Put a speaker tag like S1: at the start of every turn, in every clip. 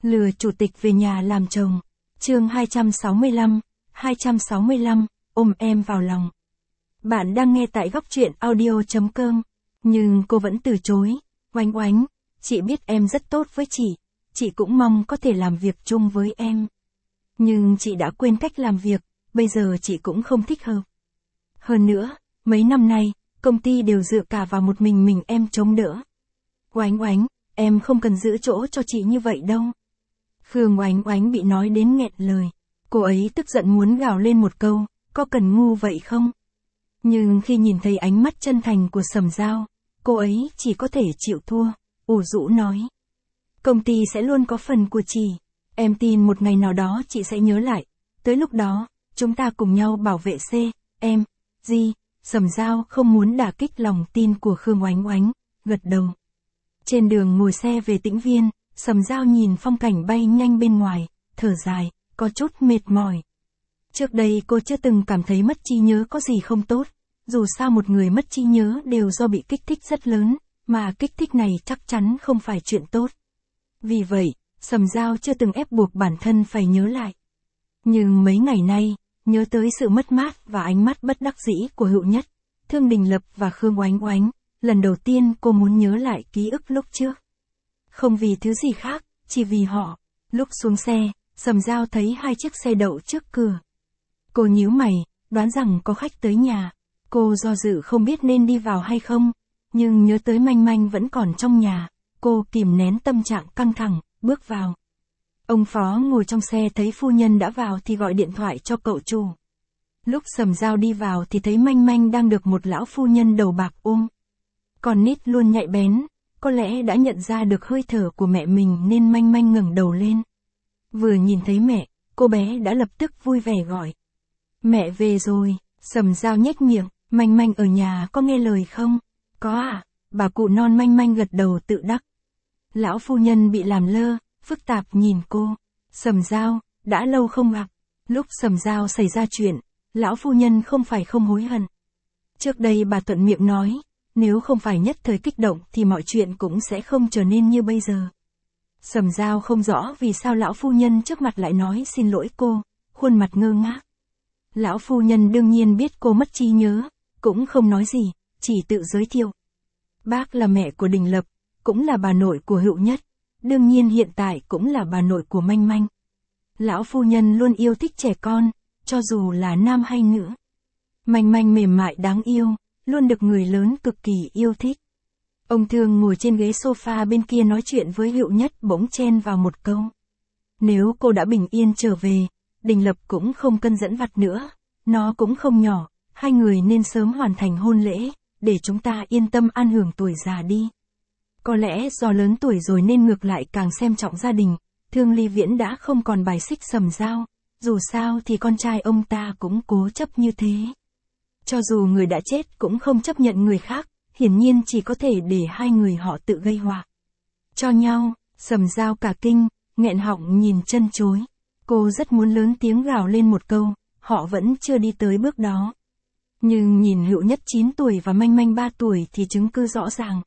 S1: Lừa chủ tịch về nhà làm chồng. Chương 265, ôm em vào lòng. Bạn đang nghe tại góc truyện audio.com. Nhưng cô vẫn từ chối. Oánh oánh, chị biết em rất tốt với chị cũng mong có thể làm việc chung với em. Nhưng chị đã quên cách làm việc, bây giờ chị cũng không thích hợp. Hơn nữa, mấy năm nay, công ty đều dựa cả vào một mình em chống đỡ. Oánh oánh, em không cần giữ chỗ cho chị như vậy đâu. Khương Oánh Oánh bị nói đến nghẹn lời. Cô ấy tức giận muốn gào lên một câu, có cần ngu vậy không? Nhưng khi nhìn thấy ánh mắt chân thành của Sầm Dao, cô ấy chỉ có thể chịu thua, ủ rũ nói. Công ty sẽ luôn có phần của chị. Em tin một ngày nào đó chị sẽ nhớ lại. Tới lúc đó, chúng ta cùng nhau bảo vệ em. Sầm Dao không muốn đả kích lòng tin của Khương Oánh Oánh, gật đầu. Trên đường ngồi xe về Tĩnh Viên, Sầm Dao nhìn phong cảnh bay nhanh bên ngoài, thở dài, có chút mệt mỏi. Trước đây cô chưa từng cảm thấy mất trí nhớ có gì không tốt, dù sao một người mất trí nhớ đều do bị kích thích rất lớn, mà kích thích này chắc chắn không phải chuyện tốt. Vì vậy, Sầm Dao chưa từng ép buộc bản thân phải nhớ lại. Nhưng mấy ngày nay, nhớ tới sự mất mát và ánh mắt bất đắc dĩ của Hựu Nhất, Thương Đình Lập và Khương Oánh Oánh, lần đầu tiên cô muốn nhớ lại ký ức lúc trước. Không vì thứ gì khác, chỉ vì họ. Lúc xuống xe, Sầm Dao thấy hai chiếc xe đậu trước cửa. Cô nhíu mày, đoán rằng có khách tới nhà. Cô do dự không biết nên đi vào hay không, nhưng nhớ tới Manh Manh vẫn còn trong nhà. Cô kìm nén tâm trạng căng thẳng, bước vào. Ông phó ngồi trong xe thấy phu nhân đã vào thì gọi điện thoại cho cậu chủ. Lúc Sầm Dao đi vào thì thấy Manh Manh đang được một lão phu nhân đầu bạc ôm. Con nít luôn nhạy bén, có lẽ đã nhận ra được hơi thở của mẹ mình nên Manh Manh ngẩng đầu lên. Vừa nhìn thấy mẹ, cô bé đã lập tức vui vẻ gọi. Mẹ về rồi. Sầm Dao nhếch miệng, Manh Manh ở nhà có nghe lời không? Có à, bà cụ non Manh Manh gật đầu tự đắc. Lão phu nhân bị làm lơ, phức tạp nhìn cô. Sầm Dao, đã lâu không gặp. Lúc Sầm Dao xảy ra chuyện, lão phu nhân không phải không hối hận. Trước đây bà thuận miệng nói, nếu không phải nhất thời kích động thì mọi chuyện cũng sẽ không trở nên như bây giờ. Sầm Dao không rõ vì sao lão phu nhân trước mặt lại nói xin lỗi cô, khuôn mặt ngơ ngác. Lão phu nhân đương nhiên biết cô mất trí nhớ, cũng không nói gì, chỉ tự giới thiệu. Bác là mẹ của Đình Lập, cũng là bà nội của Hựu Nhất, đương nhiên hiện tại cũng là bà nội của Manh Manh. Lão phu nhân luôn yêu thích trẻ con, cho dù là nam hay nữ. Manh Manh mềm mại đáng yêu, luôn được người lớn cực kỳ yêu thích. Ông Thương ngồi trên ghế sofa bên kia nói chuyện với Hựu Nhất bỗng chen vào một câu. Nếu cô đã bình yên trở về, Đình Lập cũng không cân dẫn vặt nữa, nó cũng không nhỏ, hai người nên sớm hoàn thành hôn lễ, để chúng ta yên tâm an hưởng tuổi già đi. Có lẽ do lớn tuổi rồi nên ngược lại càng xem trọng gia đình, Thương Ly Viễn đã không còn bài xích Sầm Dao, dù sao thì con trai ông ta cũng cố chấp như thế. Cho dù người đã chết cũng không chấp nhận người khác, hiển nhiên chỉ có thể để hai người họ tự gây họa cho nhau. Sầm Dao cả kinh, nghẹn họng nhìn chân chối. Cô rất muốn lớn tiếng gào lên một câu, họ vẫn chưa đi tới bước đó. Nhưng nhìn Hựu Nhất 9 tuổi và Manh Manh 3 tuổi thì chứng cứ rõ ràng.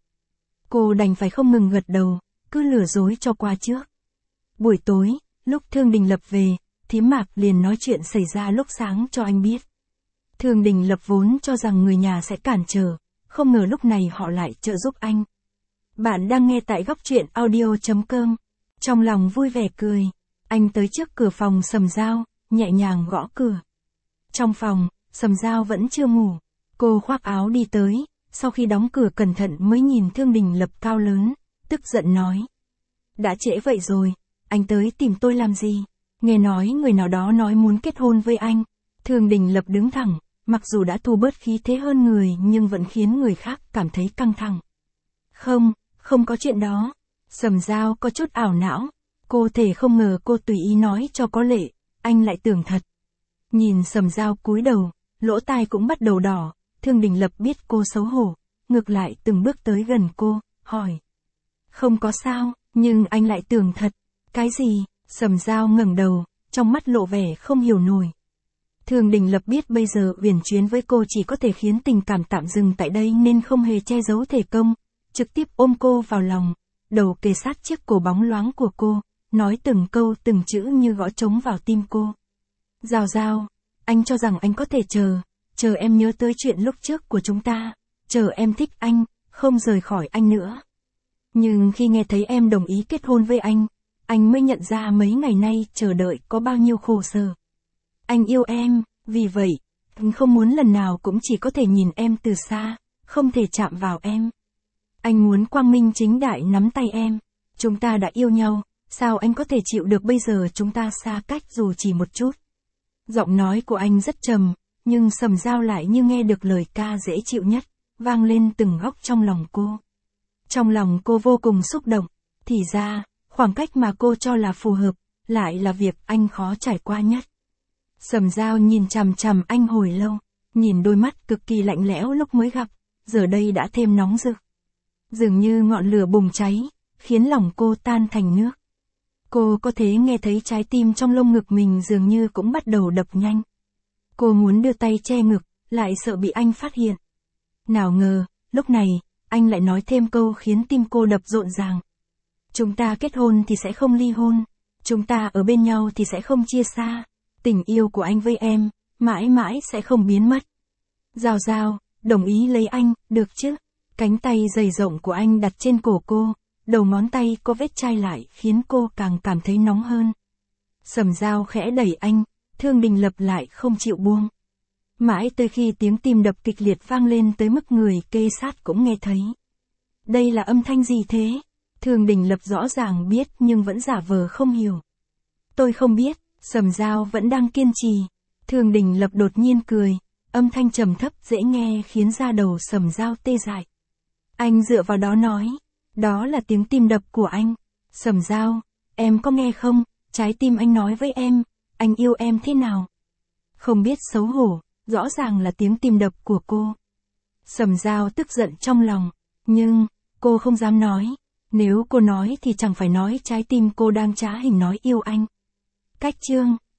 S1: Cô đành phải không ngừng gật đầu, cứ lừa dối cho qua trước. Buổi tối, lúc Thương Đình Lập về, thím Mạc liền nói chuyện xảy ra lúc sáng cho anh biết. Thương Đình Lập vốn cho rằng người nhà sẽ cản trở, không ngờ lúc này họ lại trợ giúp anh. Bạn đang nghe tại góc truyện audio.com. Trong lòng vui vẻ cười, anh tới trước cửa phòng Sầm Dao, nhẹ nhàng gõ cửa. Trong phòng, Sầm Dao vẫn chưa ngủ. Cô khoác áo đi tới, sau khi đóng cửa cẩn thận mới nhìn Thương Đình Lập cao lớn, tức giận nói. Đã trễ vậy rồi, anh tới tìm tôi làm gì? Nghe nói người nào đó nói muốn kết hôn với anh. Thương Đình Lập đứng thẳng, mặc dù đã thu bớt khí thế hơn người nhưng vẫn khiến người khác cảm thấy căng thẳng. Không có chuyện đó. Sầm Dao có chút ảo não. Cô thể không ngờ cô tùy ý nói cho có lệ, anh lại tưởng thật. Nhìn Sầm Dao cúi đầu, lỗ tai cũng bắt đầu đỏ, Thương Đình Lập biết cô xấu hổ, ngược lại từng bước tới gần cô, hỏi. Không có sao, nhưng anh lại tưởng thật. Cái gì? Sầm Dao ngẩng đầu, trong mắt lộ vẻ không hiểu nổi. Thương Đình Lập biết bây giờ uyển chuyến với cô chỉ có thể khiến tình cảm tạm dừng tại đây nên không hề che giấu thể công, trực tiếp ôm cô vào lòng, đầu kề sát chiếc cổ bóng loáng của cô, nói từng câu từng chữ như gõ trống vào tim cô. Giao Giao, anh cho rằng anh có thể chờ em nhớ tới chuyện lúc trước của chúng ta, chờ em thích anh, không rời khỏi anh nữa. Nhưng khi nghe thấy em đồng ý kết hôn với anh mới nhận ra mấy ngày nay chờ đợi có bao nhiêu khổ sở. Anh yêu em, vì vậy, anh không muốn lần nào cũng chỉ có thể nhìn em từ xa, không thể chạm vào em. Anh muốn quang minh chính đại nắm tay em. Chúng ta đã yêu nhau, sao anh có thể chịu được bây giờ chúng ta xa cách dù chỉ một chút. Giọng nói của anh rất trầm, nhưng Sầm Giao lại như nghe được lời ca dễ chịu nhất, vang lên từng góc trong lòng cô. Trong lòng cô vô cùng xúc động, thì ra, khoảng cách mà cô cho là phù hợp, lại là việc anh khó trải qua nhất. Sầm Giao nhìn chằm chằm anh hồi lâu, nhìn đôi mắt cực kỳ lạnh lẽo lúc mới gặp, giờ đây đã thêm nóng rực. Dường như ngọn lửa bùng cháy, khiến lòng cô tan thành nước. Cô có thể nghe thấy trái tim trong lồng ngực mình dường như cũng bắt đầu đập nhanh. Cô muốn đưa tay che ngực, lại sợ bị anh phát hiện. Nào ngờ, lúc này, anh lại nói thêm câu khiến tim cô đập rộn ràng. Chúng ta kết hôn thì sẽ không ly hôn, chúng ta ở bên nhau thì sẽ không chia xa. Tình yêu của anh với em, mãi mãi sẽ không biến mất. Giao Giao, đồng ý lấy anh, được chứ? Cánh tay dày rộng của anh đặt trên cổ cô, đầu ngón tay có vết chai lại khiến cô càng cảm thấy nóng hơn. Sầm Giao khẽ đẩy anh, Thương Đình Lập lại không chịu buông. Mãi tới khi tiếng tim đập kịch liệt vang lên tới mức người kê sát cũng nghe thấy. Đây là âm thanh gì thế? Thương Đình Lập rõ ràng biết nhưng vẫn giả vờ không hiểu. Tôi không biết, Sầm Giao vẫn đang kiên trì. Thương Đình Lập đột nhiên cười, âm thanh trầm thấp dễ nghe khiến da đầu Sầm Giao tê dại. Anh dựa vào đó nói, đó là tiếng tim đập của anh. Sầm Giao, em có nghe không, trái tim anh nói với em, anh yêu em thế nào? Không biết xấu hổ, rõ ràng là tiếng tim đập của cô. Sầm Giao tức giận trong lòng, nhưng, cô không dám nói. Nếu cô nói thì chẳng phải nói trái tim cô đang trá hình nói yêu anh. Cách chương